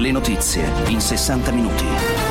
Le notizie in 60 minuti.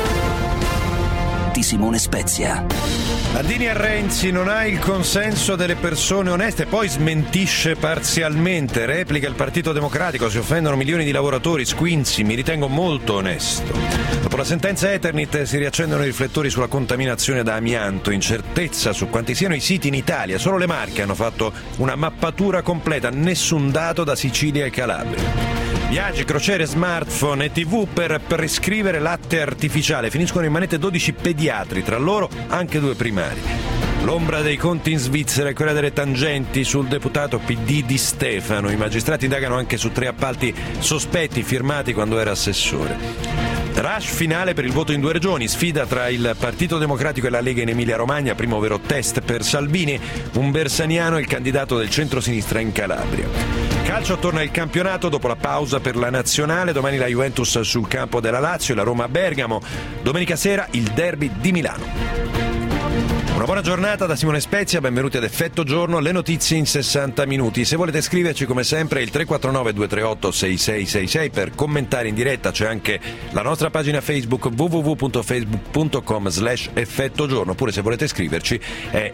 Di Simone Spezia. Landini a Renzi: non ha il consenso delle persone oneste, poi smentisce parzialmente, replica il Partito Democratico, si offendono milioni di lavoratori, Squinzi: mi ritengo molto onesto. Dopo la sentenza Eternit si riaccendono i riflettori sulla contaminazione da amianto, incertezza su quanti siano i siti in Italia, solo le Marche hanno fatto una mappatura completa, nessun dato da Sicilia e Calabria. Viaggi, crociere, smartphone e TV per prescrivere latte artificiale. Finiscono in manette 12 pediatri, tra loro anche 2 primari. L'ombra dei conti in Svizzera è quella delle tangenti sul deputato PD Di Stefano. I magistrati indagano anche su 3 appalti sospetti firmati quando era assessore. Rush finale per il voto in 2 regioni, sfida tra il Partito Democratico e la Lega in Emilia-Romagna, primo vero test per Salvini, un bersaniano è il candidato del centro-sinistra in Calabria. Calcio, torna il campionato dopo la pausa per la nazionale, domani la Juventus sul campo della Lazio e la Roma a Bergamo, domenica sera il derby di Milano. Una buona giornata da Simone Spezia, benvenuti ad Effetto Giorno, le notizie in 60 minuti. Se volete scriverci come sempre il 349-238-6666 per commentare in diretta, c'è anche la nostra pagina Facebook www.facebook.com/effettogiorno, oppure se volete scriverci è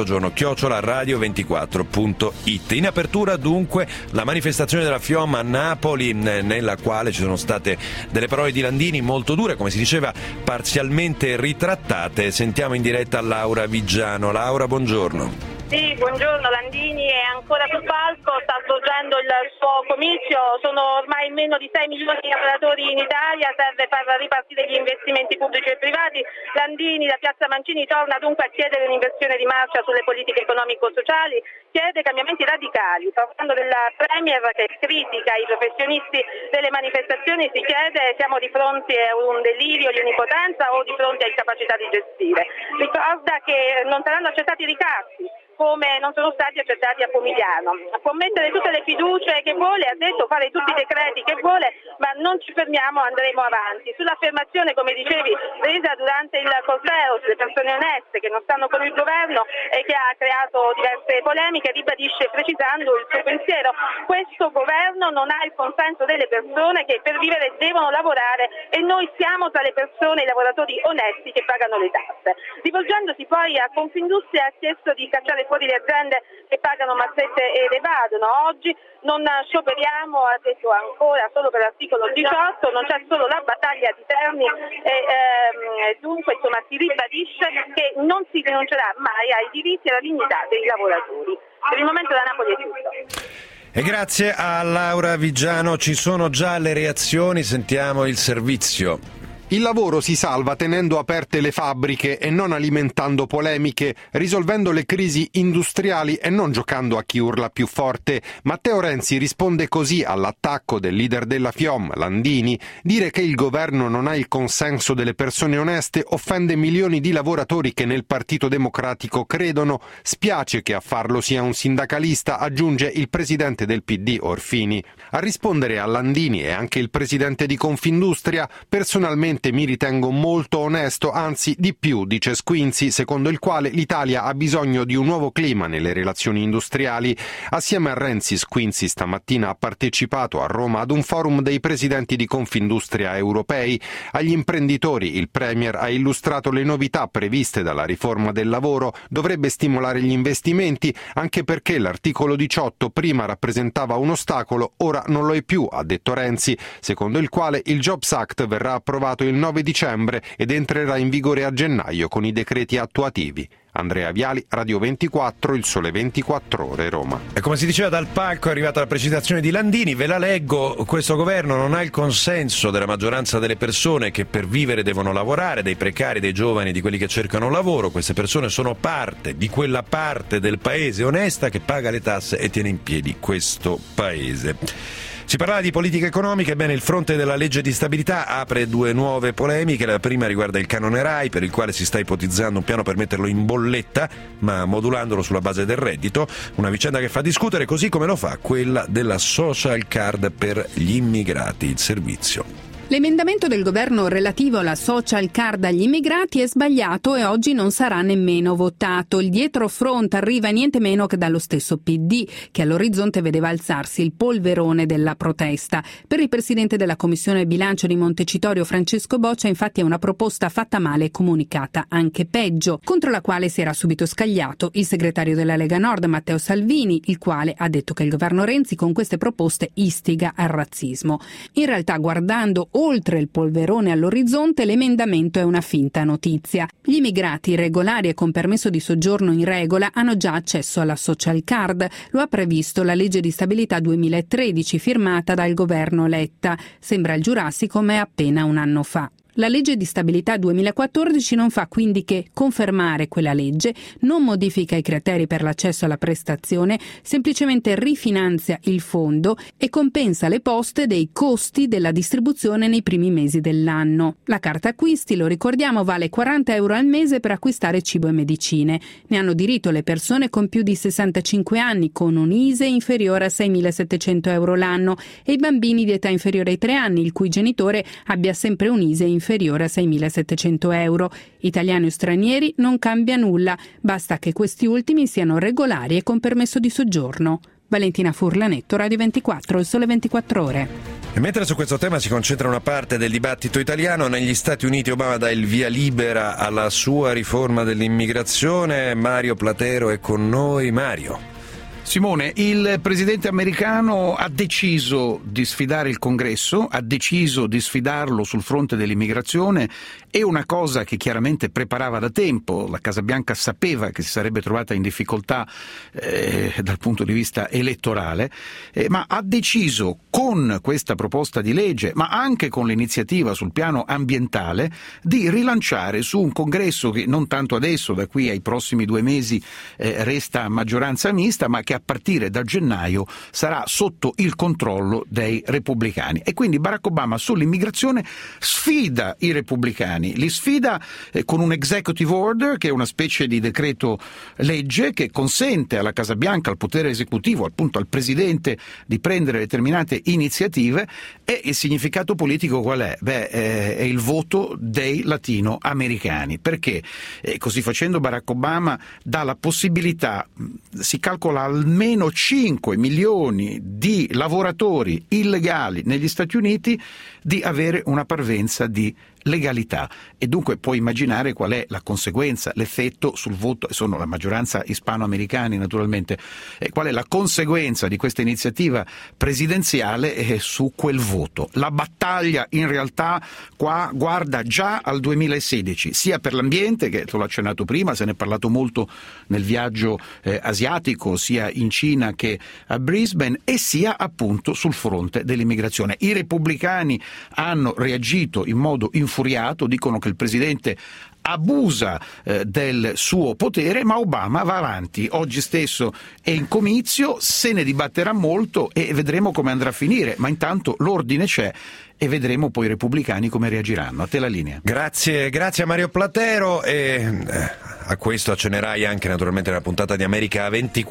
effettogiorno@radio24.it. In apertura dunque la manifestazione della FIOM a Napoli, nella quale ci sono state delle parole di Landini molto dure, come si diceva parzialmente ritrattate. Sentiamo in diretta Laura Viggiano. Laura, buongiorno. Sì, buongiorno. Landini è ancora sul palco, sta svolgendo il suo comizio. Sono ormai meno di 6 milioni di lavoratori in Italia, serve far ripartire gli investimenti pubblici e privati. Landini da Piazza Mancini torna dunque a chiedere un'inversione di marcia sulle politiche economico-sociali, chiede cambiamenti radicali. Parlando della Premier che critica i professionisti delle manifestazioni, si chiede: siamo di fronte a un delirio di onnipotenza o di fronte a incapacità di gestire? Ricorda che non saranno accettati i ricatti, come non sono stati accettati a Pomigliano. Può mettere tutte le fiducie che vuole, ha detto, fare tutti i decreti che vuole, ma non ci fermiamo, andremo avanti. Sull'affermazione, come dicevi, resa durante il corteo sulle persone oneste che non stanno con il governo e che ha creato diverse polemiche, ribadisce precisando il suo pensiero: questo governo non ha il consenso delle persone che per vivere devono lavorare e noi siamo tra le persone, i lavoratori onesti che pagano le tasse. Rivolgendosi poi a Confindustria ha chiesto di cacciare fuori le aziende che pagano mazzette ed evadono. Oggi non scioperiamo, ha detto ancora, solo per l'articolo 18, non c'è solo la battaglia di Terni e dunque insomma si ribadisce che non si rinuncerà mai ai diritti e alla dignità dei lavoratori. Per il momento da Napoli è tutto. E grazie a Laura Viggiano, ci sono già le reazioni, sentiamo il servizio. Il lavoro si salva tenendo aperte le fabbriche e non alimentando polemiche, risolvendo le crisi industriali e non giocando a chi urla più forte. Matteo Renzi risponde così all'attacco del leader della FIOM, Landini. Dire che il governo non ha il consenso delle persone oneste offende milioni di lavoratori che nel Partito Democratico credono. Spiace che a farlo sia un sindacalista, aggiunge il presidente del PD Orfini. A rispondere a Landini e anche il presidente di Confindustria: personalmente mi ritengo molto onesto, anzi di più, dice Squinzi, secondo il quale l'Italia ha bisogno di un nuovo clima nelle relazioni industriali. Assieme a Renzi, Squinzi stamattina ha partecipato a Roma ad un forum dei presidenti di Confindustria europei. Agli imprenditori il Premier ha illustrato le novità previste dalla riforma del lavoro, dovrebbe stimolare gli investimenti, anche perché l'articolo 18 prima rappresentava un ostacolo, ora non lo è più, ha detto Renzi, secondo il quale il Jobs Act verrà approvato il 9 dicembre ed entrerà in vigore a gennaio con i decreti attuativi. Andrea Viali, Radio 24, Il Sole 24 Ore, Roma. E come si diceva dal palco è arrivata la precisazione di Landini, ve la leggo: questo governo non ha il consenso della maggioranza delle persone che per vivere devono lavorare, dei precari, dei giovani, di quelli che cercano lavoro. Queste persone sono parte di quella parte del paese onesta che paga le tasse e tiene in piedi questo paese. Si parlava di politica economica, ebbene il fronte della legge di stabilità apre 2 nuove polemiche. La prima riguarda il canone RAI, per il quale si sta ipotizzando un piano per metterlo in bolletta, ma modulandolo sulla base del reddito, una vicenda che fa discutere, così come lo fa quella della social card per gli immigrati, il servizio. L'emendamento del governo relativo alla social card agli immigrati è sbagliato e oggi non sarà nemmeno votato. Il dietrofront arriva niente meno che dallo stesso PD, che all'orizzonte vedeva alzarsi il polverone della protesta. Per il presidente della Commissione Bilancio di Montecitorio, Francesco Boccia, infatti è una proposta fatta male e comunicata anche peggio, contro la quale si era subito scagliato il segretario della Lega Nord, Matteo Salvini, il quale ha detto che il governo Renzi con queste proposte istiga al razzismo. In realtà, guardando oltre il polverone all'orizzonte, l'emendamento è una finta notizia. Gli immigrati regolari e con permesso di soggiorno in regola hanno già accesso alla social card. Lo ha previsto la legge di stabilità 2013 firmata dal governo Letta. Sembra il Giurassico, ma è appena un anno fa. La legge di stabilità 2014 non fa quindi che confermare quella legge, non modifica i criteri per l'accesso alla prestazione, semplicemente rifinanzia il fondo e compensa le poste dei costi della distribuzione nei primi mesi dell'anno. La carta acquisti, lo ricordiamo, vale 40 euro al mese per acquistare cibo e medicine. Ne hanno diritto le persone con più di 65 anni con un ISEE inferiore a 6.700 euro l'anno e i bambini di età inferiore ai 3 anni il cui genitore abbia sempre un ISEE inferiore a 6.700 euro. Italiani o stranieri non cambia nulla, basta che questi ultimi siano regolari e con permesso di soggiorno. Valentina Furlanetto, Radio 24, Il Sole 24 Ore. E mentre su questo tema si concentra una parte del dibattito italiano, negli Stati Uniti Obama dà il via libera alla sua riforma dell'immigrazione. Mario Platero è con noi. Mario. Simone, il presidente americano ha deciso di sfidare il Congresso, ha deciso di sfidarlo sul fronte dell'immigrazione. È una cosa che chiaramente preparava da tempo. La Casa Bianca sapeva che si sarebbe trovata in difficoltà dal punto di vista elettorale, ma ha deciso con questa proposta di legge, ma anche con l'iniziativa sul piano ambientale, di rilanciare su un Congresso che non tanto adesso, da qui ai prossimi 2 mesi, resta a maggioranza mista, ma che a partire da gennaio sarà sotto il controllo dei repubblicani. E quindi Barack Obama sull'immigrazione sfida i repubblicani, li sfida con un executive order, che è una specie di decreto legge che consente alla Casa Bianca, al potere esecutivo, appunto al presidente, di prendere determinate iniziative. E il significato politico qual è? È il voto dei latinoamericani, perché così facendo Barack Obama dà la possibilità, si calcola almeno 5 milioni di lavoratori illegali negli Stati Uniti, di avere una parvenza di legalità. E dunque puoi immaginare qual è la conseguenza, l'effetto sul voto, sono la maggioranza ispanoamericani naturalmente, qual è la conseguenza di questa iniziativa presidenziale su quel voto. La battaglia in realtà qua guarda già al 2016, sia per l'ambiente, che te l'ho accennato prima, se ne è parlato molto nel viaggio asiatico, sia in Cina che a Brisbane, e sia appunto sul fronte dell'immigrazione. I repubblicani hanno reagito in modo infuriato, dicono che il presidente abusa del suo potere, ma Obama va avanti. Oggi stesso è in comizio, se ne dibatterà molto e vedremo come andrà a finire, ma intanto l'ordine c'è e vedremo poi i repubblicani come reagiranno. A te la linea. Grazie a Mario Platero, e a questo accennerai anche naturalmente nella puntata di America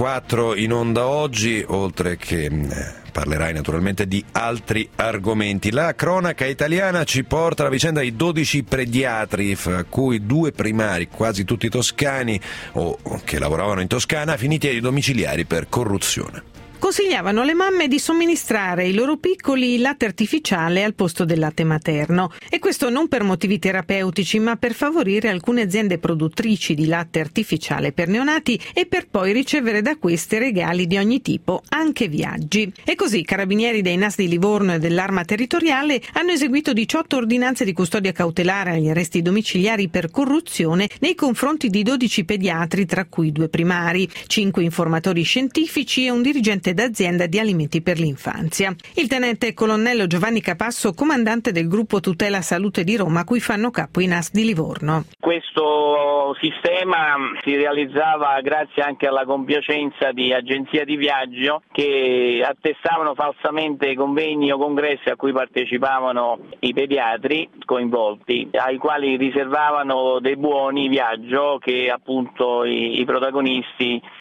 24 in onda oggi, oltre che parlerai naturalmente di altri argomenti. La cronaca italiana ci porta alla vicenda di 12 pediatri, fra cui 2 primari, quasi tutti toscani o che lavoravano in Toscana, finiti ai domiciliari per corruzione. Consigliavano alle mamme di somministrare ai loro piccoli il latte artificiale al posto del latte materno, e questo non per motivi terapeutici, ma per favorire alcune aziende produttrici di latte artificiale per neonati e per poi ricevere da queste regali di ogni tipo, anche viaggi. E così i carabinieri dei NAS di Livorno e dell'Arma Territoriale hanno eseguito 18 ordinanze di custodia cautelare agli arresti domiciliari per corruzione nei confronti di 12 pediatri, tra cui 2 primari, 5 informatori scientifici e un dirigente d'azienda di alimenti per l'infanzia. Il tenente colonnello Giovanni Capasso, comandante del gruppo Tutela Salute di Roma, a cui fanno capo i NAS di Livorno. Questo sistema si realizzava grazie anche alla compiacenza di agenzie di viaggio che attestavano falsamente convegni o congressi a cui partecipavano i pediatri coinvolti, ai quali riservavano dei buoni viaggio che appunto i protagonisti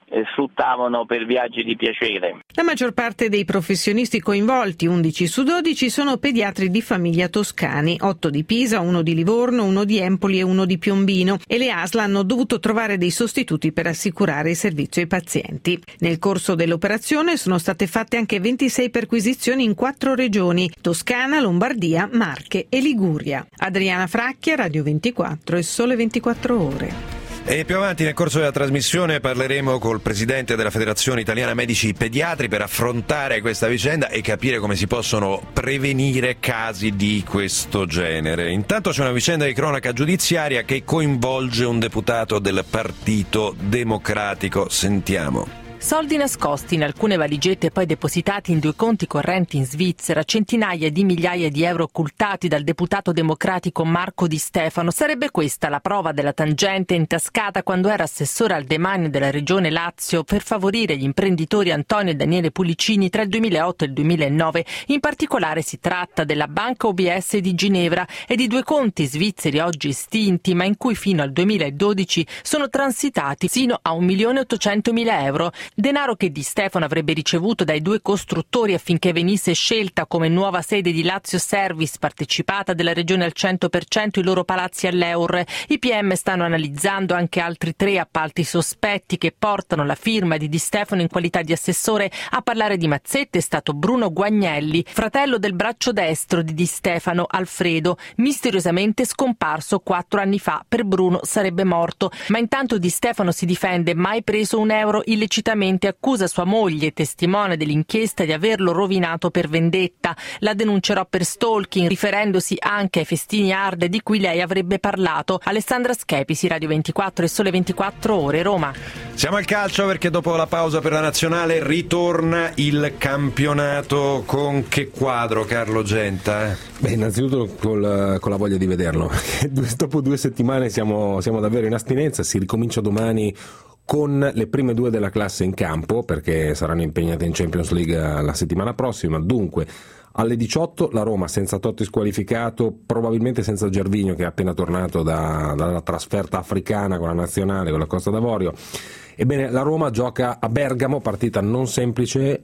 sfruttavano per viaggi di piacere. La maggior parte dei professionisti coinvolti, 11 su 12, sono pediatri di famiglia toscani, 8 di Pisa, 1 di Livorno, 1 di Empoli e 1 di Piombino, e le ASL hanno dovuto trovare dei sostituti per assicurare il servizio ai pazienti. Nel corso dell'operazione sono state fatte anche 26 perquisizioni in 4 regioni: Toscana, Lombardia, Marche e Liguria. Adriana Fracchia, Radio 24 e Sole 24 Ore. E più avanti nel corso della trasmissione parleremo col presidente della Federazione Italiana Medici Pediatri per affrontare questa vicenda e capire come si possono prevenire casi di questo genere. Intanto c'è una vicenda di cronaca giudiziaria che coinvolge un deputato del Partito Democratico. Sentiamo. Soldi nascosti in alcune valigette poi depositati in 2 conti correnti in Svizzera, centinaia di migliaia di euro occultati dal deputato democratico Marco Di Stefano. Sarebbe questa la prova della tangente intascata quando era assessore al demanio della regione Lazio per favorire gli imprenditori Antonio e Daniele Pulicini tra il 2008 e il 2009. In particolare si tratta della Banca OBS di Ginevra e di 2 conti svizzeri oggi estinti, ma in cui fino al 2012 sono transitati sino a 1.800.000 euro. Denaro che Di Stefano avrebbe ricevuto dai 2 costruttori affinché venisse scelta come nuova sede di Lazio Service, partecipata della regione al 100%, i loro palazzi all'Eur. I PM stanno analizzando anche altri 3 appalti sospetti che portano la firma di Di Stefano in qualità di assessore. A parlare di mazzette è stato Bruno Guagnelli, fratello del braccio destro di Di Stefano, Alfredo, misteriosamente scomparso 4 anni fa. Per Bruno sarebbe morto, ma intanto Di Stefano si difende: mai preso un euro illecitamente, accusa sua moglie, testimone dell'inchiesta, di averlo rovinato per vendetta. La denuncerò per stalking, riferendosi anche ai festini hard di cui lei avrebbe parlato. Alessandra Schepisi, Radio 24 e Sole 24 Ore, Roma. Siamo al calcio perché dopo la pausa per la nazionale ritorna il campionato. Con che quadro, Carlo Genta? Beh, innanzitutto con la voglia di vederlo. Dopo 2 settimane siamo davvero in astinenza. Si ricomincia domani con le prime 2 della classe in campo, perché saranno impegnate in Champions League la settimana prossima. Dunque, alle 18 la Roma senza Totti squalificato, probabilmente senza Gervinho che è appena tornato dalla trasferta africana con la nazionale, con la Costa d'Avorio. Ebbene, la Roma gioca a Bergamo, partita non semplice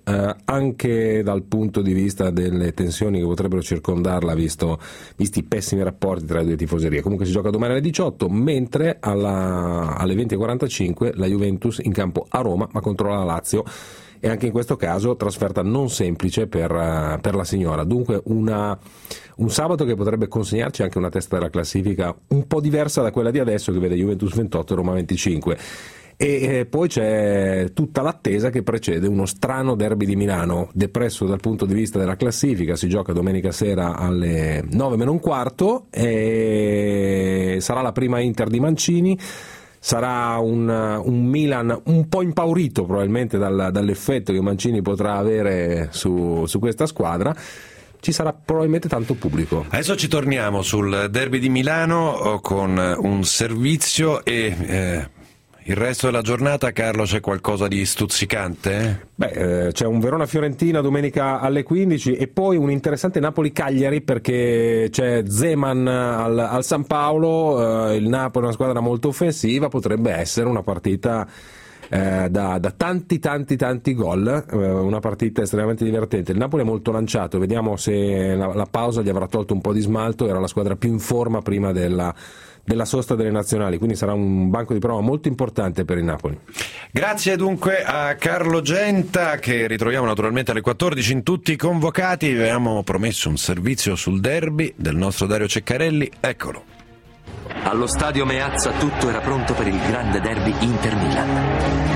anche dal punto di vista delle tensioni che potrebbero circondarla, visti i pessimi rapporti tra le 2 tifoserie. Comunque si gioca domani alle 18, mentre alle 20:45 la Juventus in campo a Roma, ma contro la Lazio. E anche in questo caso trasferta non semplice per la signora. Dunque un sabato che potrebbe consegnarci anche una testa della classifica un po' diversa da quella di adesso, che vede Juventus 28 e Roma 25. E poi c'è tutta l'attesa che precede uno strano derby di Milano, depresso dal punto di vista della classifica. Si gioca domenica sera alle 9 meno un quarto e sarà la prima Inter di Mancini. Sarà un Milan un po' impaurito probabilmente dall'effetto che Mancini potrà avere su questa squadra. Ci sarà probabilmente tanto pubblico. Adesso ci torniamo sul derby di Milano con un servizio e il resto della giornata, Carlo, c'è qualcosa di stuzzicante? C'è un Verona-Fiorentina domenica alle 15 e poi un interessante Napoli-Cagliari, perché c'è Zeman al San Paolo. Il Napoli è una squadra molto offensiva, potrebbe essere una partita da tanti gol, una partita estremamente divertente. Il Napoli è molto lanciato, vediamo se la pausa gli avrà tolto un po' di smalto. Era la squadra più in forma prima della sosta delle nazionali, quindi sarà un banco di prova molto importante per il Napoli. Grazie dunque a Carlo Genta, che ritroviamo naturalmente alle 14 in tutti i convocati. Vi avevamo promesso un servizio sul derby del nostro Dario Ceccarelli, eccolo. Allo stadio Meazza tutto era pronto per il grande derby Inter-Milan.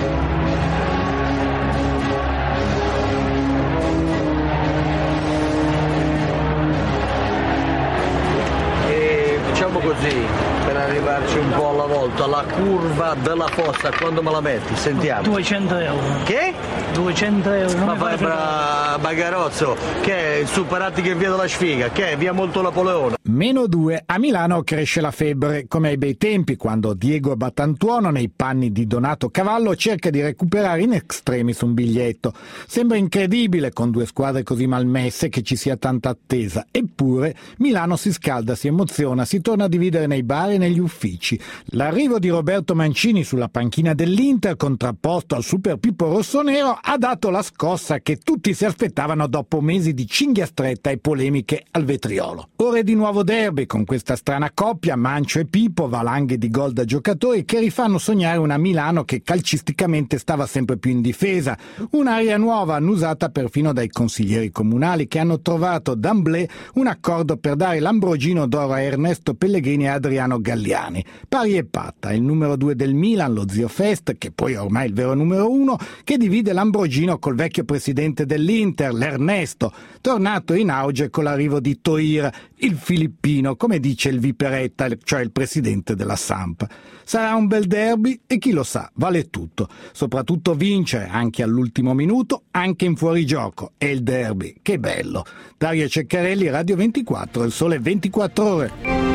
Diciamo così, per arrivarci un po' alla volta, la curva della fossa, quando me la metti? Sentiamo. 200 euro. Che? 200 euro. Ma fai Bagarozzo, che è superati che via della sfiga, che è via Molto Napoleone. -2. A Milano cresce la febbre, come ai bei tempi, quando Diego Battantuono, nei panni di Donato Cavallo, cerca di recuperare in extremis un biglietto. Sembra incredibile, con due squadre così malmesse, che ci sia tanta attesa. Eppure Milano si scalda, si emoziona, si torna a dividere nei bar e negli uffici. L'arrivo di Roberto Mancini sulla panchina dell'Inter, contrapposto al Super Pippo Rossonero, ha dato la scossa che tutti si aspettavano dopo mesi di cinghia stretta e polemiche al vetriolo. Ora è di nuovo derby, con questa strana coppia, Mancio e Pippo, valanghe di gol da giocatori che rifanno sognare una Milano che calcisticamente stava sempre più in difesa, un'aria nuova annusata perfino dai consiglieri comunali che hanno trovato d'emblée un accordo per dare l'Ambrogino d'oro a Ernesto Pellegrini e Adriano Galliani. Pari e patta, il numero 2 del Milan, lo zio Fest, che poi è ormai il vero numero 1, che divide l'Ambrogino col vecchio presidente dell'Inter, l'Ernesto, tornato in auge con l'arrivo di Toir, il filippino, come dice il Viperetta, cioè il presidente della Samp. Sarà un bel derby e chi lo sa, vale tutto. Soprattutto vincere, anche all'ultimo minuto, anche in fuorigioco. È il derby, che bello. Dario Ceccarelli, Radio 24, Il Sole 24 Ore.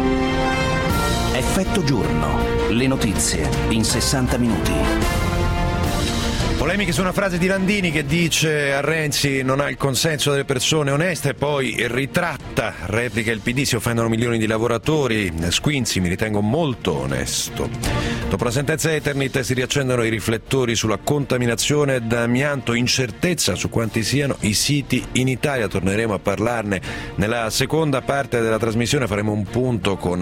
Effetto giorno, le notizie in 60 minuti. Polemiche su una frase di Landini che dice a Renzi non ha il consenso delle persone oneste e poi ritratta, replica il PD, si offendono milioni di lavoratori, Squinzi mi ritengo molto onesto. Dopo la sentenza Eternit si riaccendono i riflettori sulla contaminazione d'amianto, incertezza su quanti siano i siti in Italia, torneremo a parlarne nella seconda parte della trasmissione, faremo un punto con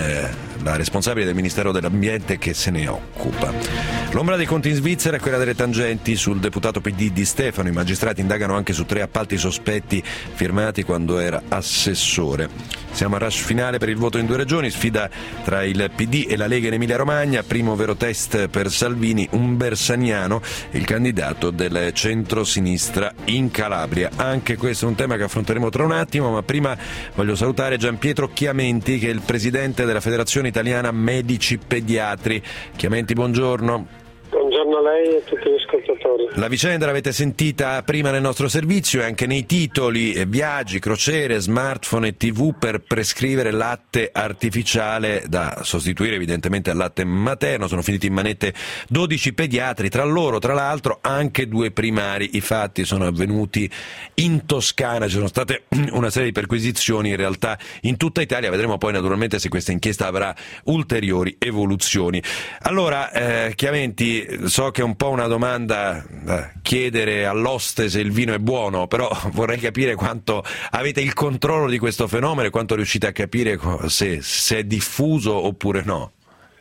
la responsabile del Ministero dell'Ambiente che se ne occupa. L'ombra dei conti in Svizzera è quella delle tangenti sul deputato PD Di Stefano. I magistrati indagano anche su 3 appalti sospetti firmati quando era assessore. Siamo al rush finale per il voto in 2 regioni, sfida tra il PD e la Lega in Emilia Romagna, primo vero test per Salvini, un bersaniano, il candidato del centro-sinistra in Calabria. Anche questo è un tema che affronteremo tra un attimo, ma prima voglio salutare Gianpietro Chiamenti, che è il presidente della Federazione Italiana Medici Pediatri. Chiamenti, buongiorno. Buongiorno a lei e a tutti gli ascoltatori. La vicenda l'avete sentita prima nel nostro servizio e anche nei titoli: viaggi, crociere, smartphone e TV per prescrivere latte artificiale da sostituire evidentemente al latte materno. Sono finiti in manette 12 pediatri, tra loro tra l'altro anche 2 primari. I fatti sono avvenuti in Toscana, ci sono state una serie di perquisizioni in realtà in tutta Italia, vedremo poi naturalmente se questa inchiesta avrà ulteriori evoluzioni. Allora, Chiamenti, so che è un po' una domanda da chiedere all'oste se il vino è buono, però vorrei capire quanto avete il controllo di questo fenomeno e quanto riuscite a capire se è diffuso oppure no.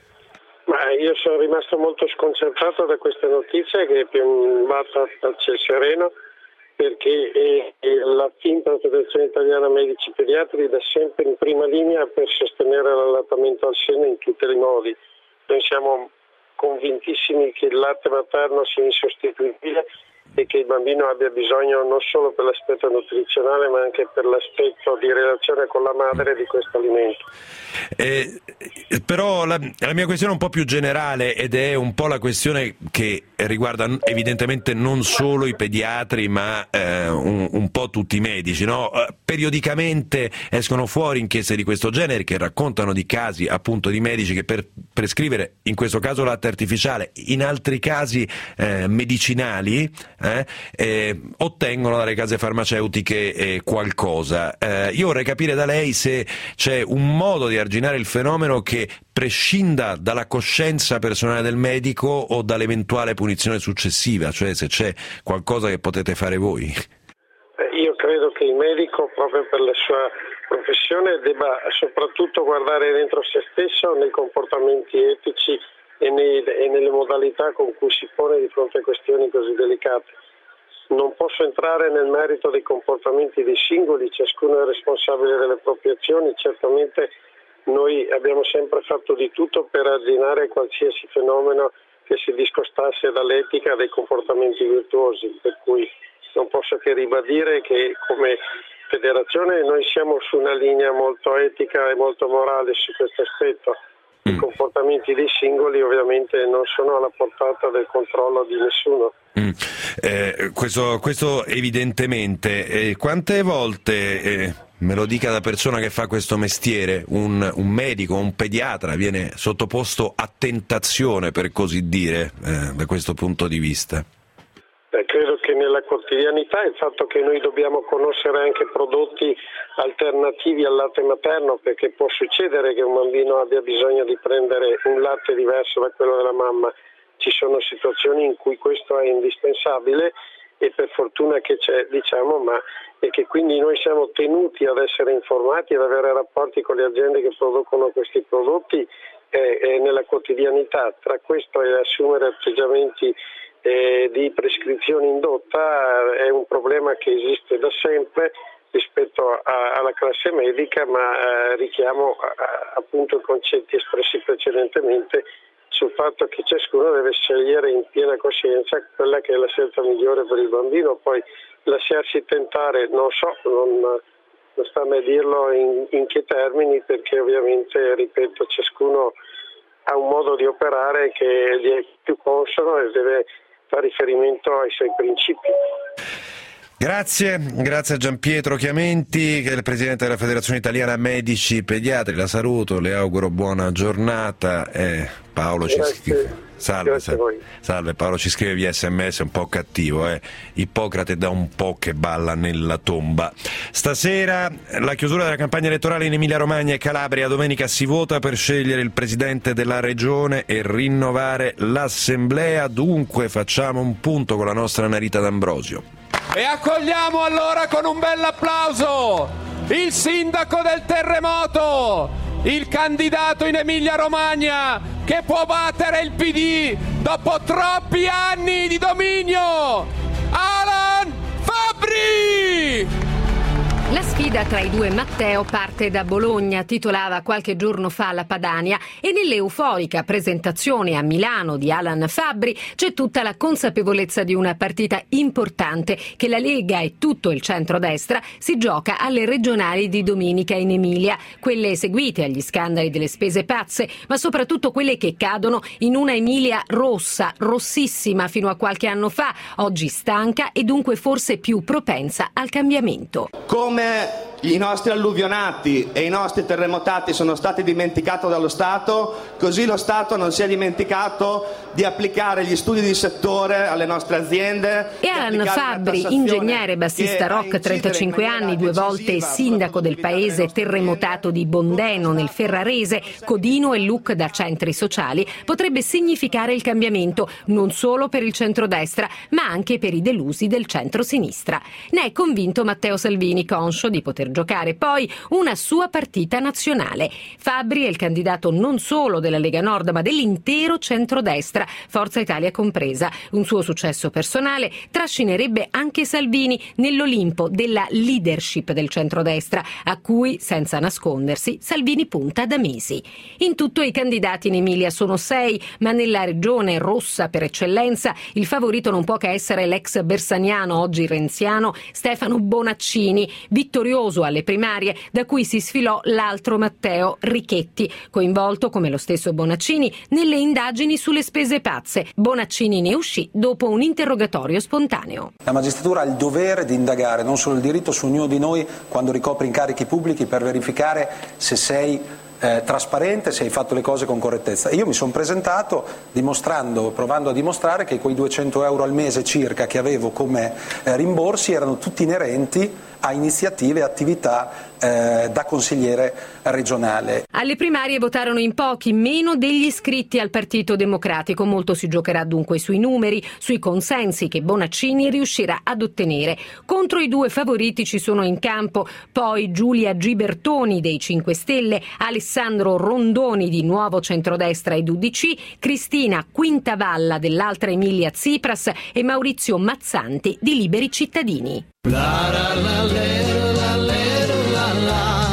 Ma io sono rimasto molto sconcertato da queste notizie che è piombata al ciel sereno, perché la finta Federazione Italiana Medici Pediatri da sempre in prima linea per sostenere l'allattamento al seno in tutti i modi. Noi siamo convintissimi che il latte materno sia insostituibile e che il bambino abbia bisogno non solo per l'aspetto nutrizionale ma anche per l'aspetto di relazione con la madre di questo alimento. Però la mia questione è un po' più generale ed è un po' la questione che riguarda evidentemente non solo i pediatri ma un po' tutti i medici, no? Periodicamente escono fuori inchieste di questo genere che raccontano di casi appunto di medici che per prescrivere in questo caso latte artificiale, in altri casi medicinali ottengono dalle case farmaceutiche qualcosa. Io vorrei capire da lei se c'è un modo di arginare il fenomeno che prescinda dalla coscienza personale del medico o dall'eventuale punizione successiva, cioè se c'è qualcosa che potete fare voi. Io credo che il medico, proprio per la sua professione, debba soprattutto guardare dentro se stesso nei comportamenti etici e nelle modalità con cui si pone di fronte a questioni così delicate. Non posso entrare nel merito dei comportamenti dei singoli, ciascuno è responsabile delle proprie azioni. Certamente noi abbiamo sempre fatto di tutto per arginare qualsiasi fenomeno che si discostasse dall'etica dei comportamenti virtuosi, per cui non posso che ribadire che come federazione noi siamo su una linea molto etica e molto morale su questo aspetto. I comportamenti dei singoli ovviamente non sono alla portata del controllo di nessuno. Questo evidentemente. Quante volte Me lo dica da persona che fa questo mestiere, un medico, un pediatra viene sottoposto a tentazione, per così dire, da questo punto di vista. Credo che nella quotidianità il fatto che noi dobbiamo conoscere anche prodotti alternativi al latte materno, perché può succedere che un bambino abbia bisogno di prendere un latte diverso da quello della mamma, ci sono situazioni in cui questo è indispensabile e per fortuna che c'è, diciamo, ma e che quindi noi siamo tenuti ad essere informati, ad avere rapporti con le aziende che producono questi prodotti nella quotidianità. Tra questo e assumere atteggiamenti di prescrizione indotta è un problema che esiste da sempre rispetto alla classe medica, ma richiamo appunto i concetti espressi precedentemente sul fatto che ciascuno deve scegliere in piena coscienza quella che è la scelta migliore per il bambino. Poi lasciarsi tentare, non so, non sta a me dirlo in che termini, perché ovviamente, ripeto, ciascuno ha un modo di operare che gli è più consono e deve fa riferimento ai suoi principi. Grazie a Gianpietro Chiamenti, che è il presidente della Federazione Italiana Medici Pediatri. La saluto, le auguro buona giornata. Paolo ci scrive. Salve, Paolo ci scrive via SMS, un po' cattivo, Ippocrate da un po' che balla nella tomba. Stasera la chiusura della campagna elettorale in Emilia Romagna e Calabria. Domenica si vota per scegliere il presidente della regione e rinnovare l'assemblea. Dunque facciamo un punto con la nostra Narita D'Ambrosio. E accogliamo allora con un bel applauso il sindaco del terremoto, il candidato in Emilia Romagna che può battere il PD dopo troppi anni di dominio, Alan Fabbri! La sfida tra i due Matteo parte da Bologna, titolava qualche giorno fa la Padania, e nell'euforica presentazione a Milano di Alan Fabbri c'è tutta la consapevolezza di una partita importante che la Lega e tutto il centrodestra si gioca alle regionali di domenica in Emilia, quelle seguite agli scandali delle spese pazze, ma soprattutto quelle che cadono in una Emilia rossa, rossissima fino a qualche anno fa, oggi stanca e dunque forse più propensa al cambiamento. Come i nostri alluvionati e i nostri terremotati sono stati dimenticati dallo Stato, così lo Stato non si è dimenticato di applicare gli studi di settore alle nostre aziende. E Alan Fabbri, ingegnere bassista rock, 35 anni, 2 volte sindaco del paese terremotato di Bondeno nel Ferrarese, codino e look da centri sociali, potrebbe significare il cambiamento non solo per il centrodestra ma anche per i delusi del centro-sinistra. Ne è convinto Matteo Salvini, conscio di poter giocare poi una sua partita nazionale. Fabbri è il candidato non solo della Lega Nord ma dell'intero centrodestra, Forza Italia compresa. Un suo successo personale trascinerebbe anche Salvini nell'Olimpo della leadership del centrodestra, a cui, senza nascondersi, Salvini punta da mesi. In tutto i candidati in Emilia sono 6, ma nella regione rossa per eccellenza il favorito non può che essere l'ex bersaniano, oggi renziano, Stefano Bonaccini, vittorioso alle primarie, da cui si sfilò l'altro Matteo Richetti, coinvolto come lo stesso Bonaccini nelle indagini sulle spese pazze. Bonaccini ne uscì dopo un interrogatorio spontaneo. La magistratura ha il dovere di indagare, non solo il diritto, su ognuno di noi quando ricopre incarichi pubblici, per verificare se sei trasparente, se hai fatto le cose con correttezza. Io mi sono presentato provando a dimostrare che quei 200 euro al mese circa che avevo come rimborsi erano tutti inerenti a iniziative e attività da consigliere regionale. Alle primarie votarono in pochi, meno degli iscritti al Partito Democratico. Molto si giocherà dunque sui numeri, sui consensi che Bonaccini riuscirà ad ottenere. Contro i due favoriti ci sono in campo poi Giulia Gibertoni dei 5 Stelle, Alessandro Rondoni di Nuovo Centrodestra ed UDC, Cristina Quintavalla dell'altra Emilia Tsipras e Maurizio Mazzanti di Liberi Cittadini. Più a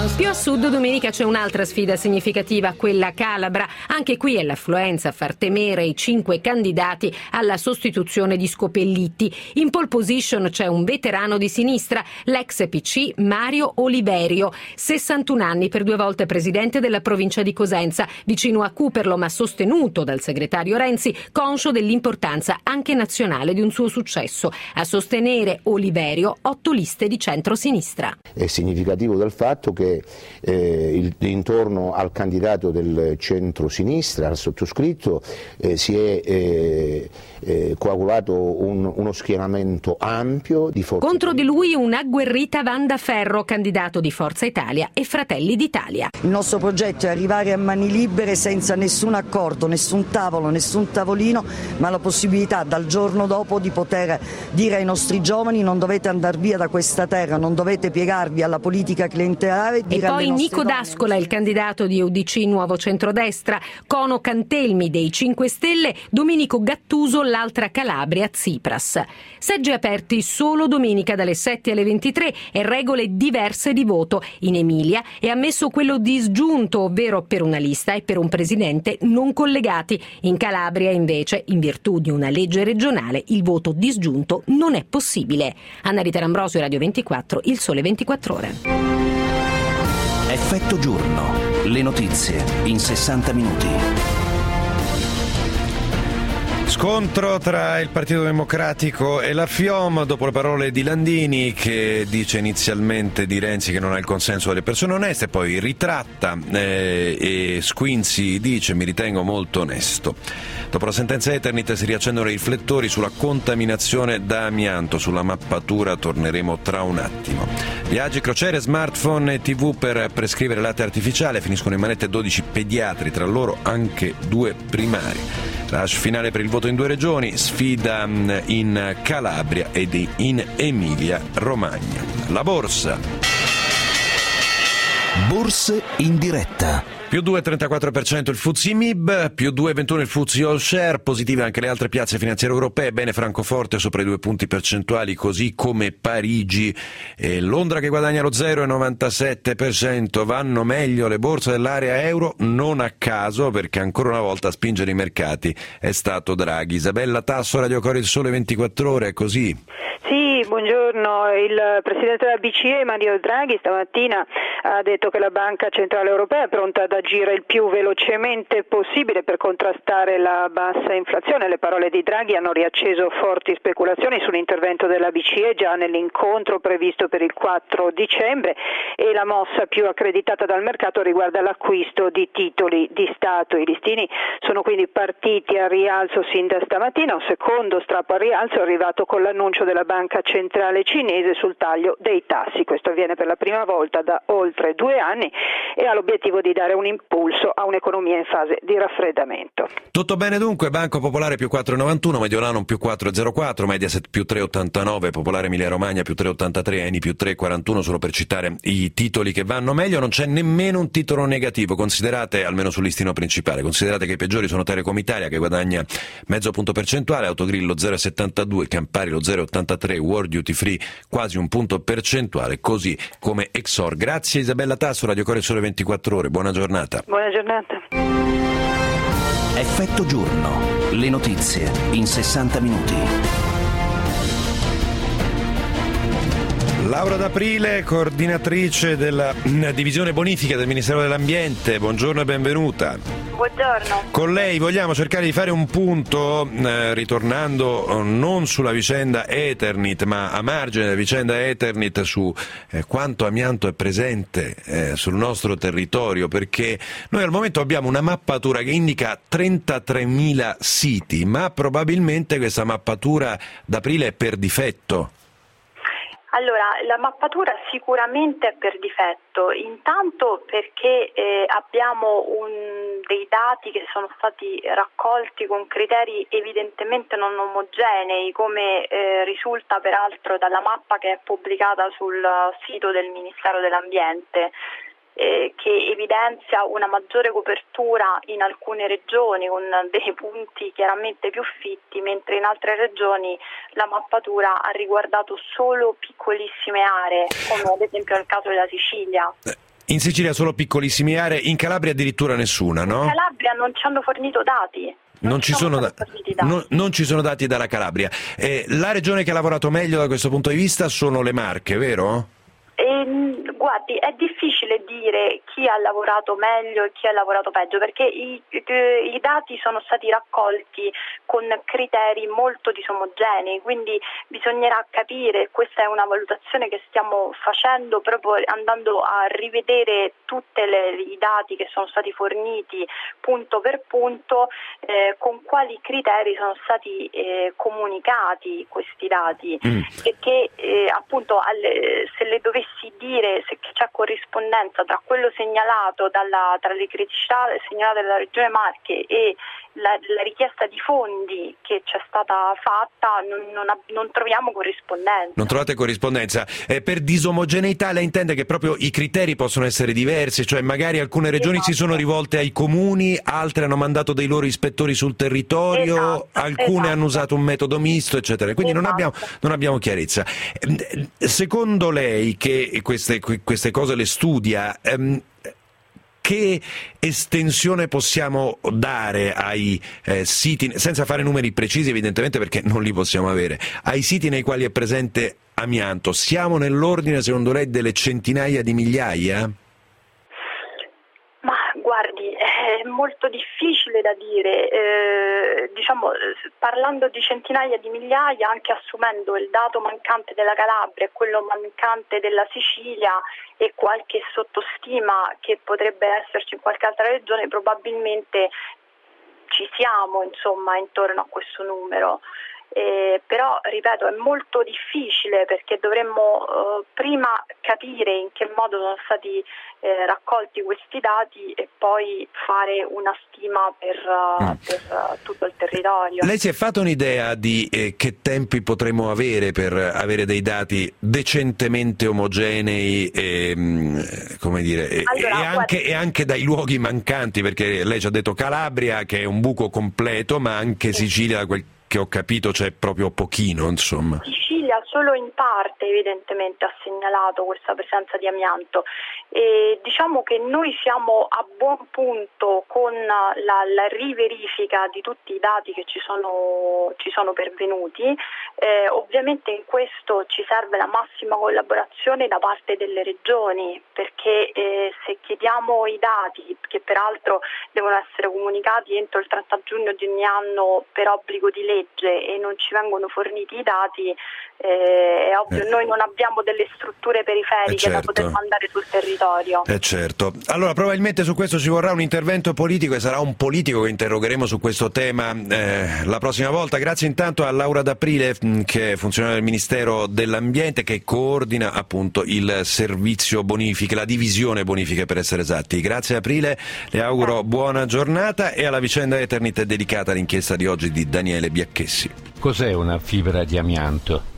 sud domenica c'è un'altra sfida significativa, quella calabra. Anche qui è l'affluenza a far temere i 5 candidati alla sostituzione di Scopelliti. In pole position c'è un veterano di sinistra, l'ex PC Mario Oliverio, 61 anni, per 2 volte presidente della provincia di Cosenza, vicino a Cuperlo ma sostenuto dal segretario Renzi, conscio dell'importanza anche nazionale di un suo successo. A sostenere Oliverio 8 liste di centro-sinistra. È significativo del fatto che intorno al candidato del centro-sinistra, al sottoscritto, si è coagulato uno schieramento ampio di forze. Contro di lui un'agguerrita Wanda Ferro, candidato di Forza Italia e Fratelli d'Italia. Il nostro progetto è arrivare a mani libere senza nessun accordo, nessun tavolo, nessun tavolino, ma la possibilità dal giorno dopo di poter dire ai nostri giovani: non dovete andare via da questa terra, non dovete piegarvi alla politica clientelare. E poi Nico D'Ascola, il candidato di UDC Nuovo Centrodestra, Cono Cantelmi dei 5 Stelle, Domenico Gattuso, l'altra Calabria, Tsipras. Seggi aperti solo domenica dalle 7 alle 23 e regole diverse di voto. In Emilia è ammesso quello disgiunto, ovvero per una lista e per un presidente non collegati. In Calabria, invece, in virtù di una legge regionale, il voto disgiunto non è possibile. Anna Rita Ambrosio, Radio 24, Il Sole 24 Ore. Effetto giorno. Le notizie in 60 minuti. Scontro tra il Partito Democratico e la FIOM dopo le parole di Landini, che dice inizialmente di Renzi che non ha il consenso delle persone oneste, poi ritratta e Squinzi dice: mi ritengo molto onesto. Dopo la sentenza Eternit si riaccendono i riflettori sulla contaminazione da amianto. Sulla mappatura torneremo tra un attimo. Viaggi, crociere, smartphone e TV per prescrivere latte artificiale. Finiscono in manette 12 pediatri, tra loro anche 2 primari. Rush finale per il voto in 2 regioni, sfida in Calabria ed in Emilia Romagna. La borsa. Borse in diretta. Più 2,34% il FTSE MIB, più 2,21% il FTSE All Share, positive anche le altre piazze finanziarie europee, bene Francoforte sopra i 2 punti percentuali, così come Parigi e Londra che guadagna lo 0,97%, vanno meglio le borse dell'area euro, non a caso, perché ancora una volta a spingere i mercati è stato Draghi. Isabella Tasso, Radio Core, Il Sole 24 Ore, è così. Sì, buongiorno. Il Presidente della BCE, Mario Draghi, stamattina ha detto che la Banca Centrale Europea è pronta ad agire il più velocemente possibile per contrastare la bassa inflazione. Le parole di Draghi hanno riacceso forti speculazioni sull'intervento della BCE già nell'incontro previsto per il 4 dicembre e la mossa più accreditata dal mercato riguarda l'acquisto di titoli di Stato. I listini sono quindi partiti a rialzo sin da stamattina. Un secondo strappo a rialzo è arrivato con l'annuncio della Banca Centrale Cinese sul taglio dei tassi. Questo avviene per la prima volta da oltre 2 anni e ha l'obiettivo di dare un impulso a un'economia in fase di raffreddamento. Tutto bene dunque, Banco Popolare più 4,91, Mediolanum più 4,04, Mediaset più 3,89, Popolare Emilia Romagna più 3,83, Eni più 3,41, solo per citare i titoli che vanno meglio. Non c'è nemmeno un titolo negativo, considerate, almeno sul listino principale, considerate che i peggiori sono Telecom Italia che guadagna mezzo punto percentuale, Autogrill lo 0,72, Campari lo 0,83, World Duty Free quasi un punto percentuale, così come Exor. Grazie Isabella Tasso, Radio Core Sole 24 Ore, buona giornata. Buona giornata. Effetto giorno. Le notizie in 60 minuti. Laura D'Aprile, coordinatrice della divisione bonifica del Ministero dell'Ambiente, buongiorno e benvenuta. Buongiorno. Con lei vogliamo cercare di fare un punto, ritornando non sulla vicenda Eternit, ma a margine della vicenda Eternit, su quanto amianto è presente sul nostro territorio, perché noi al momento abbiamo una mappatura che indica 33.000 siti, ma probabilmente questa mappatura D'Aprile è per difetto. Allora, la mappatura sicuramente è per difetto, intanto perché abbiamo dei dati che sono stati raccolti con criteri evidentemente non omogenei, come risulta peraltro dalla mappa che è pubblicata sul sito del Ministero dell'Ambiente, che evidenzia una maggiore copertura in alcune regioni con dei punti chiaramente più fitti, mentre in altre regioni la mappatura ha riguardato solo piccolissime aree, come ad esempio nel caso della Sicilia. In Sicilia solo piccolissime aree, in Calabria addirittura nessuna, no? In Calabria non ci hanno fornito dati. Non ci sono dati dalla Calabria. La regione che ha lavorato meglio da questo punto di vista sono le Marche, vero? Guardi, è difficile dire chi ha lavorato meglio e chi ha lavorato peggio, perché i dati sono stati raccolti con criteri molto disomogenei, quindi bisognerà capire, questa è una valutazione che stiamo facendo proprio andando a rivedere tutti i dati che sono stati forniti punto per punto, con quali criteri sono stati comunicati questi dati, perché appunto se le dovessi dire se c'è corrispondenza tra quello segnalato tra le criticità segnalate dalla Regione Marche e la richiesta di fondi che c'è stata fatta, non troviamo corrispondenza. Non trovate corrispondenza. Per disomogeneità lei intende che proprio i criteri possono essere diversi, cioè magari alcune regioni si sono rivolte ai comuni, altre hanno mandato dei loro ispettori sul territorio, alcune hanno usato un metodo misto, eccetera. Quindi non abbiamo chiarezza. Secondo lei, che queste cose le studia, che estensione possiamo dare ai siti, senza fare numeri precisi evidentemente perché non li possiamo avere, ai siti nei quali è presente amianto? Siamo nell'ordine, secondo lei, delle centinaia di migliaia? Ma guardi, è molto difficile da dire, parlando di centinaia di migliaia, anche assumendo il dato mancante della Calabria e quello mancante della Sicilia e qualche sottostima che potrebbe esserci in qualche altra regione, probabilmente ci siamo intorno a questo numero. Però, ripeto, è molto difficile perché dovremmo prima capire in che modo sono stati raccolti questi dati e poi fare una stima per tutto il territorio. Lei si è fatta un'idea di che tempi potremo avere per avere dei dati decentemente omogenei e anche dai luoghi mancanti, perché lei ci ha detto Calabria che è un buco completo, ma anche Sicilia, da quel che ho capito, c'è proprio pochino, insomma. Sicilia solo in parte evidentemente ha segnalato questa presenza di amianto e diciamo che noi siamo a buon punto con la riverifica di tutti i dati che ci sono pervenuti. Ovviamente in questo ci serve la massima collaborazione da parte delle regioni, perché se chiediamo i dati, che peraltro devono essere comunicati entro il 30 giugno di ogni anno per obbligo di legge, e non ci vengono forniti i dati, è ovvio, noi non abbiamo delle strutture periferiche da poter mandare sul territorio. Certo. Allora probabilmente su questo ci vorrà un intervento politico e sarà un politico che interrogheremo su questo tema la prossima volta. Grazie intanto a Laura D'Aprile, che è funzionaria del Ministero dell'Ambiente, che coordina appunto il servizio bonifiche, la divisione bonifiche per essere esatti. Grazie Aprile, le auguro buona giornata, e alla vicenda Eternit è dedicata l'inchiesta di oggi di Daniele Biacchessi. Cos'è una fibra di amianto?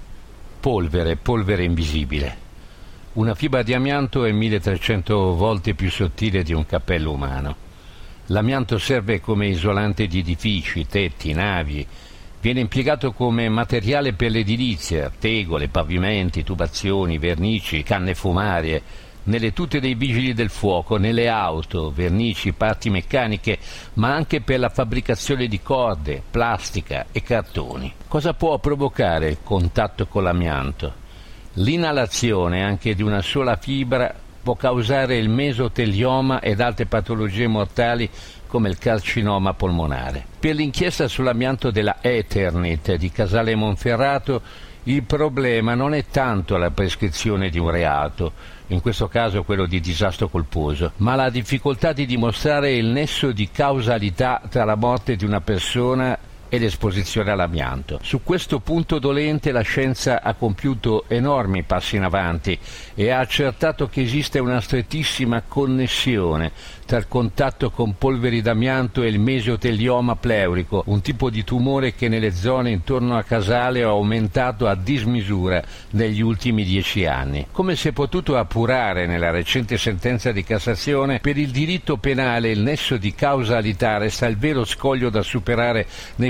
Polvere invisibile. Una fibra di amianto è 1300 volte più sottile di un cappello umano. L'amianto serve come isolante di edifici, tetti, navi. Viene impiegato come materiale per l'edilizia, tegole, pavimenti, tubazioni, vernici, canne fumarie, nelle tute dei vigili del fuoco, nelle auto, vernici, parti meccaniche, ma anche per la fabbricazione di corde, plastica e cartoni. Cosa può provocare il contatto con l'amianto? L'inalazione anche di una sola fibra può causare il mesotelioma ed altre patologie mortali come il carcinoma polmonare. Per l'inchiesta sull'amianto della Eternit di Casale Monferrato, il problema non è tanto la prescrizione di un reato, in questo caso quello di disastro colposo, ma la difficoltà di dimostrare il nesso di causalità tra la morte di una persona e l'esposizione all'amianto. Su questo punto dolente la scienza ha compiuto enormi passi in avanti e ha accertato che esiste una strettissima connessione tra il contatto con polveri d'amianto e il mesotelioma pleurico, un tipo di tumore che nelle zone intorno a Casale è aumentato a dismisura negli ultimi 10 anni. Come si è potuto appurare nella recente sentenza di Cassazione, per il diritto penale il nesso di causalità resta il vero scoglio da superare nei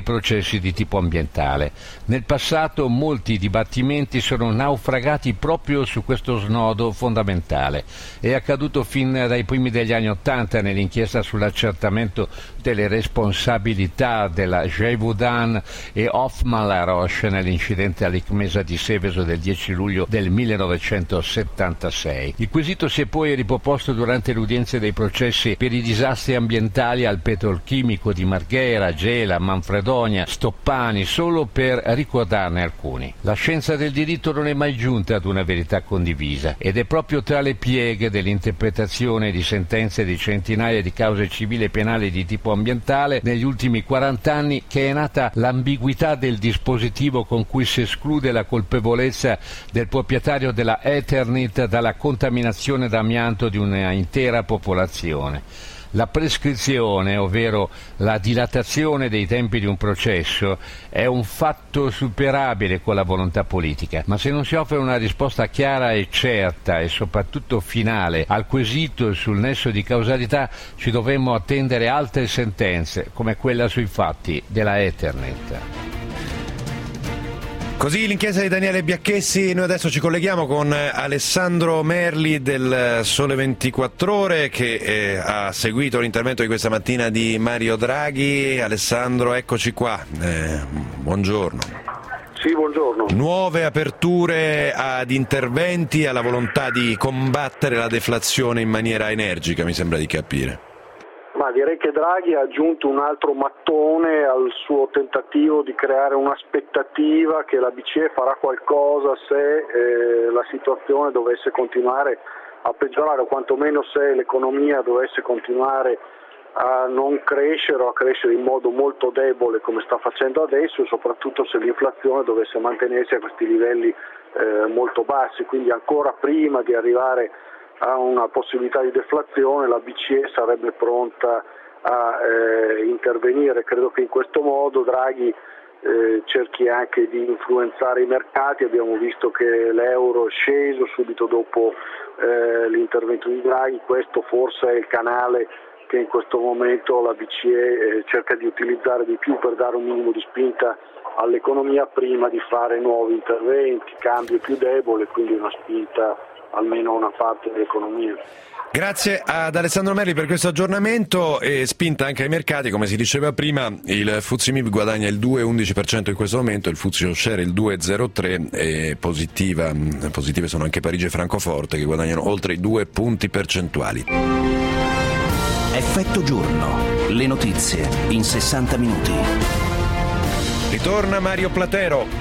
processi di tipo ambientale. Nel passato molti dibattimenti sono naufragati proprio su questo snodo fondamentale. È accaduto fin dai primi degli anni '80 nell'inchiesta sull'accertamento delle responsabilità della Gévaudan e Hoffmann-La Roche nell'incidente all'Icmesa di Seveso del 10 luglio del 1976. Il quesito si è poi riproposto durante le udienze dei processi per i disastri ambientali al petrolchimico di Marghera, Gela, Manfredonia, Stoppani, solo per ricordarne alcuni. La scienza del diritto non è mai giunta ad una verità condivisa ed è proprio tra le pieghe dell'interpretazione di sentenze di centinaia di cause civili e penali di tipo ambientale negli ultimi 40 anni che è nata l'ambiguità del dispositivo con cui si esclude la colpevolezza del proprietario della Eternit dalla contaminazione d'amianto di una intera popolazione. La prescrizione, ovvero la dilatazione dei tempi di un processo, è un fatto superabile con la volontà politica, ma se non si offre una risposta chiara e certa e soprattutto finale al quesito sul nesso di causalità, ci dovremmo attendere altre sentenze, come quella sui fatti della Eternit. Così l'inchiesta di Daniele Biacchessi. Noi adesso ci colleghiamo con Alessandro Merli del Sole 24 Ore che ha seguito l'intervento di questa mattina di Mario Draghi. Alessandro, eccoci qua. Buongiorno. Sì, buongiorno. Nuove aperture ad interventi, alla volontà di combattere la deflazione in maniera energica, mi sembra di capire. Ma direi che Draghi ha aggiunto un altro mattone al suo tentativo di creare un'aspettativa che la BCE farà qualcosa se la situazione dovesse continuare a peggiorare, o quantomeno se l'economia dovesse continuare a non crescere o a crescere in modo molto debole come sta facendo adesso, e soprattutto se l'inflazione dovesse mantenersi a questi livelli molto bassi. Quindi ancora prima di arrivare a una possibilità di deflazione la BCE sarebbe pronta a intervenire. Credo che in questo modo Draghi cerchi anche di influenzare i mercati. Abbiamo visto che l'euro è sceso subito dopo l'intervento di Draghi. Questo forse è il canale che in questo momento la BCE cerca di utilizzare di più per dare un minimo di spinta all'economia prima di fare nuovi interventi, cambio più debole, quindi una spinta almeno a una parte dell'economia. Grazie ad Alessandro Merli per questo aggiornamento, e spinta anche ai mercati, come si diceva prima. Il FTSE MIB guadagna il 2,11% in questo momento, il FTSE Share il 2,03%, e positive sono anche Parigi e Francoforte che guadagnano oltre i 2 punti percentuali. Effetto giorno, le notizie in 60 minuti. Ritorna Mario Platero.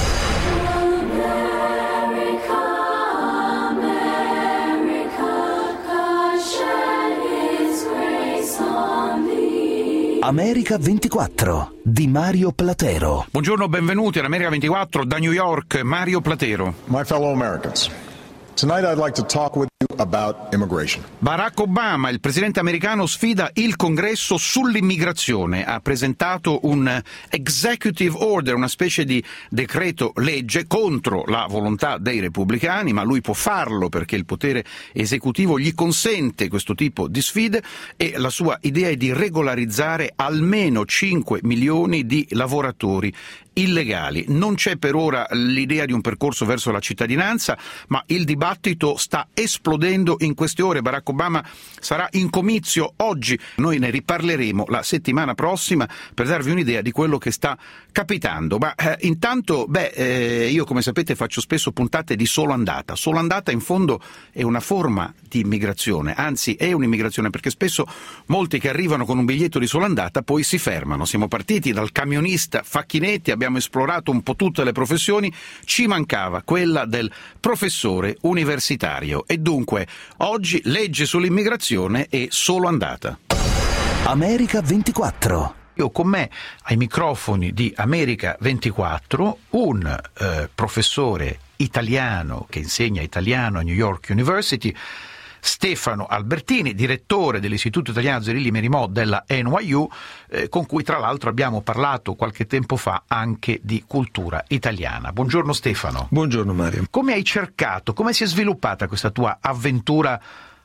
America 24 di Mario Platero. Buongiorno, benvenuti all'America 24 da New York, Mario Platero. My fellow Americans, tonight I'd like to talk with you about immigration. Barack Obama, il presidente americano, sfida il Congresso sull'immigrazione. Ha presentato un executive order, una specie di decreto legge contro la volontà dei repubblicani, ma lui può farlo perché il potere esecutivo gli consente questo tipo di sfide, e la sua idea è di regolarizzare almeno 5 milioni di lavoratori illegali. Non c'è per ora l'idea di un percorso verso la cittadinanza, ma il dibattito sta esplodendo in queste ore. Barack Obama sarà in comizio oggi, noi ne riparleremo la settimana prossima per darvi un'idea di quello che sta capitando. Ma intanto, io come sapete faccio spesso puntate di solo andata. Solo andata in fondo è una forma di immigrazione, anzi è un'immigrazione, perché spesso molti che arrivano con un biglietto di solo andata poi si fermano. Siamo partiti dal camionista Facchinetti, abbiamo esplorato un po' tutte le professioni, ci mancava quella del professore universitario, e dunque oggi legge sull'immigrazione e solo andata. America 24. Io con me ai microfoni di America 24 un professore italiano che insegna italiano a New York University, Stefano Albertini, direttore dell'Istituto Italiano Zerilli Merimò della NYU, con cui tra l'altro abbiamo parlato qualche tempo fa anche di cultura italiana. Buongiorno Stefano. Buongiorno Mario. Come hai cercato, come si è sviluppata questa tua avventura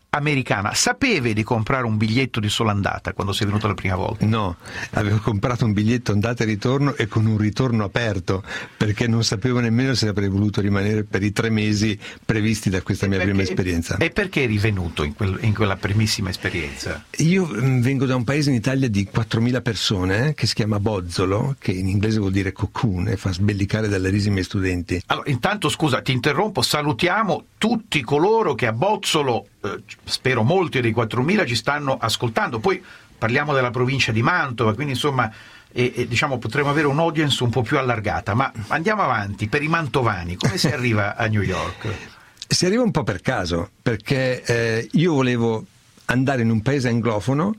americana. Sapevi di comprare un biglietto di sola andata quando sei venuto la prima volta? No, avevo comprato un biglietto andata e ritorno e con un ritorno aperto, perché non sapevo nemmeno se avrei voluto rimanere per i 3 mesi previsti da questa mia prima esperienza. E perché eri venuto in quella primissima esperienza? Io vengo da un paese in Italia di 4.000 persone che si chiama Bozzolo, che in inglese vuol dire cocoon, e fa sbellicare dalle risi i miei studenti. Allora, intanto scusa, ti interrompo, salutiamo tutti coloro che a Bozzolo, spero molti dei 4.000 ci stanno ascoltando, poi parliamo della provincia di Mantova, quindi insomma diciamo potremo avere un'audience un po' più allargata, ma andiamo avanti. Per i mantovani come si arriva a New York? Si arriva un po' per caso, perché io volevo andare in un paese anglofono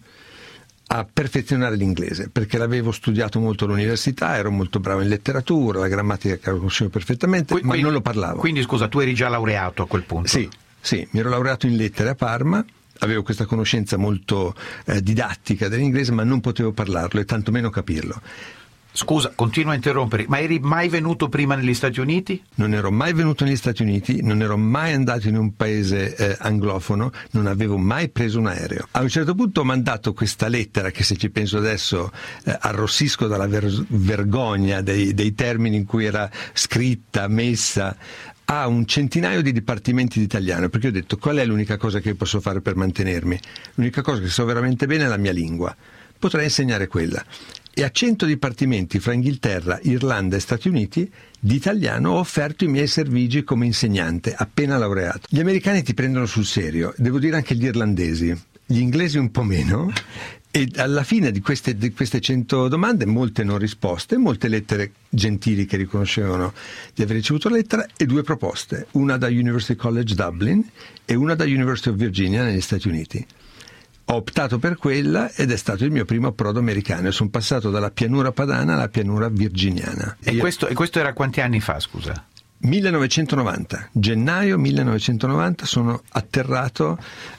a perfezionare l'inglese, perché l'avevo studiato molto all'università, ero molto bravo in letteratura, la grammatica che conoscevo perfettamente, ma non lo parlavo. Quindi scusa, tu eri già laureato a quel punto? Sì, mi ero laureato in lettere a Parma, avevo questa conoscenza molto didattica dell'inglese, ma non potevo parlarlo e tantomeno capirlo. Scusa, continuo a interrompere, ma eri mai venuto prima negli Stati Uniti? Non ero mai venuto negli Stati Uniti, non ero mai andato in un paese anglofono, non avevo mai preso un aereo. A un certo punto ho mandato questa lettera che, se ci penso adesso, arrossisco dalla vergogna dei termini in cui era scritta, messa, a un centinaio di dipartimenti di italiano, perché ho detto: qual è l'unica cosa che posso fare per mantenermi? L'unica cosa che so veramente bene è la mia lingua, potrei insegnare quella. E a 100 dipartimenti fra Inghilterra, Irlanda e Stati Uniti di italiano ho offerto i miei servigi come insegnante appena laureato. Gli americani ti prendono sul serio, devo dire anche gli irlandesi, gli inglesi un po' meno, e alla fine di queste 100 domande, molte non risposte, molte lettere gentili che riconoscevano di aver ricevuto la lettera, e 2 proposte, una da University College Dublin e una da University of Virginia negli Stati Uniti. Ho optato per quella ed è stato il mio primo approdo americano. Sono passato dalla pianura padana alla pianura virginiana. E questo era quanti anni fa, scusa? 1990, gennaio 1990 sono atterrato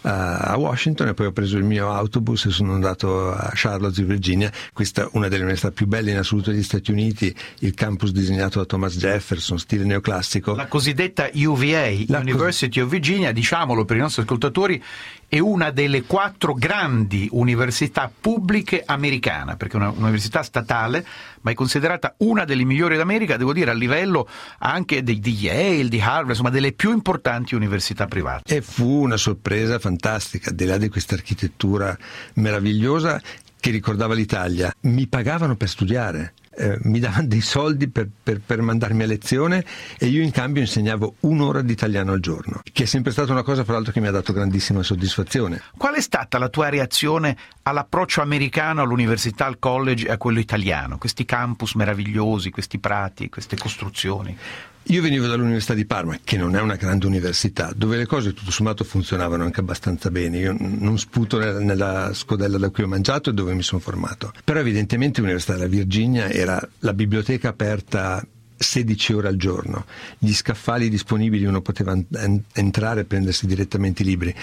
a Washington e poi ho preso il mio autobus e sono andato a Charlottesville, Virginia. Questa è una delle università più belle in assoluto degli Stati Uniti, il campus disegnato da Thomas Jefferson, stile neoclassico. La cosiddetta UVA, University of Virginia, diciamolo per i nostri ascoltatori, è una delle 4 grandi università pubbliche americane, perché è un'università statale, ma è considerata una delle migliori d'America, devo dire, a livello anche di Yale, di Harvard, insomma delle più importanti università private. E fu una sorpresa fantastica, al di là di questa architettura meravigliosa che ricordava l'Italia. Mi pagavano per studiare. Mi davano dei soldi per mandarmi a lezione e io in cambio insegnavo 1 ora di italiano al giorno, che è sempre stata una cosa, fra l'altro, che mi ha dato grandissima soddisfazione. Qual è stata la tua reazione all'approccio americano all'università, al college e a quello italiano? Questi campus meravigliosi, questi prati, queste costruzioni. Io venivo dall'Università di Parma, che non è una grande università, dove le cose tutto sommato funzionavano anche abbastanza bene. Io non sputo nella scodella da cui ho mangiato e dove mi sono formato. Però evidentemente l'Università della Virginia era la biblioteca aperta 16 ore al giorno, gli scaffali disponibili, uno poteva entrare e prendersi direttamente i libri,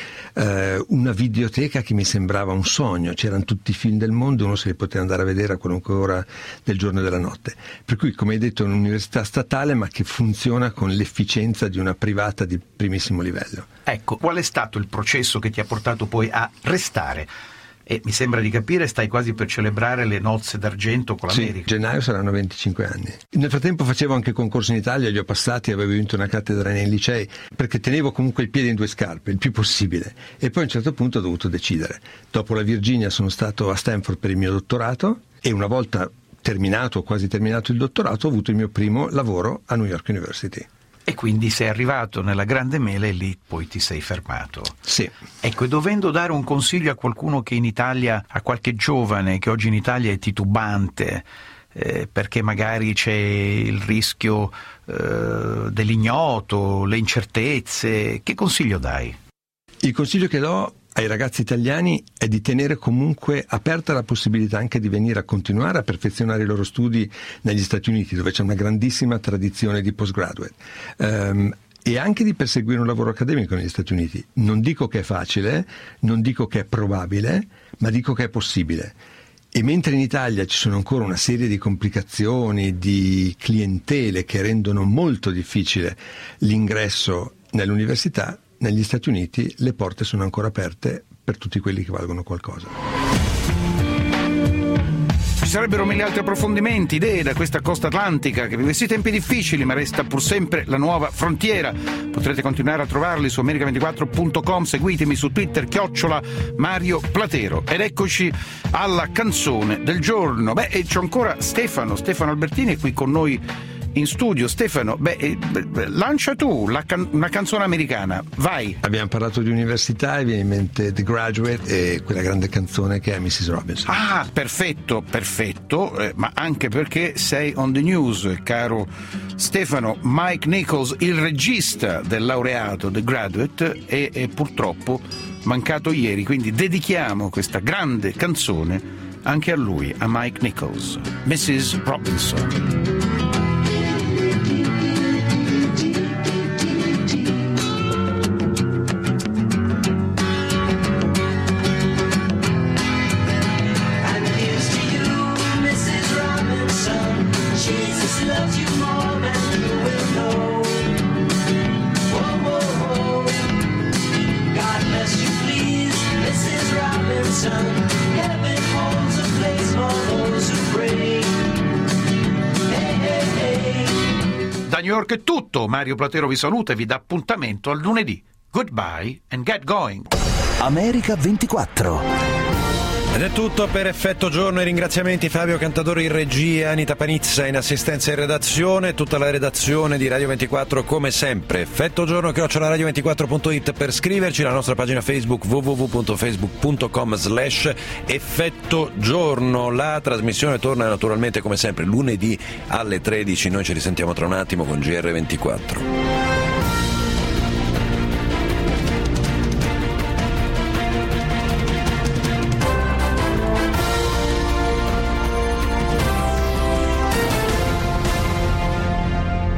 una videoteca che mi sembrava un sogno, c'erano tutti i film del mondo, uno se li poteva andare a vedere a qualunque ora del giorno e della notte. Per cui, come hai detto, è un'università statale ma che funziona con l'efficienza di una privata di primissimo livello. Ecco, qual è stato il processo che ti ha portato poi a restare? E mi sembra di capire, stai quasi per celebrare le nozze d'argento con l'America. Sì, gennaio saranno 25 anni. Nel frattempo facevo anche concorsi in Italia, li ho passati, avevo vinto una cattedra nei licei, perché tenevo comunque il piede in 2 scarpe, il più possibile. E poi a un certo punto ho dovuto decidere. Dopo la Virginia sono stato a Stanford per il mio dottorato e una volta terminato, quasi terminato il dottorato, ho avuto il mio primo lavoro a New York University. E quindi sei arrivato nella Grande Mele e lì poi ti sei fermato. Sì. Ecco, e dovendo dare un consiglio a qualcuno che in Italia, a qualche giovane che oggi in Italia è titubante, perché magari c'è il rischio dell'ignoto, le incertezze, che consiglio dai? Il consiglio che do ai ragazzi italiani è di tenere comunque aperta la possibilità anche di venire a continuare a perfezionare i loro studi negli Stati Uniti, dove c'è una grandissima tradizione di postgraduate, e anche di perseguire un lavoro accademico negli Stati Uniti. Non dico che è facile, non dico che è probabile, ma dico che è possibile. E mentre in Italia ci sono ancora una serie di complicazioni, di clientele che rendono molto difficile l'ingresso nell'università, negli Stati Uniti le porte sono ancora aperte per tutti quelli che valgono qualcosa. Ci sarebbero mille altri approfondimenti, idee da questa costa atlantica che vive questi tempi difficili ma resta pur sempre la nuova frontiera. Potrete continuare a trovarli su America24.com, seguitemi su Twitter @Mario Platero. Ed eccoci alla canzone del giorno. E c'ho ancora Stefano Albertini è qui con noi in studio. Stefano, lancia tu una canzone americana, vai. Abbiamo parlato di università e viene in mente The Graduate e quella grande canzone che è Mrs. Robinson. Ah, perfetto, ma anche perché sei on the news, caro Stefano. Mike Nichols, il regista del laureato The Graduate, è purtroppo mancato ieri, quindi dedichiamo questa grande canzone anche a lui, a Mike Nichols, Mrs. Robinson. Da New York è tutto, Mario Platero vi saluta e vi dà appuntamento al lunedì. Goodbye and get going. America 24. Ed è tutto per Effetto Giorno. I ringraziamenti Fabio Cantadoro in regia, Anita Panizza in assistenza e redazione, tutta la redazione di Radio 24 come sempre. Effetto Giorno @radio24.it per scriverci, la nostra pagina Facebook www.facebook.com/Effetto Giorno. La trasmissione torna naturalmente come sempre lunedì alle 13. Noi ci risentiamo tra un attimo con GR24.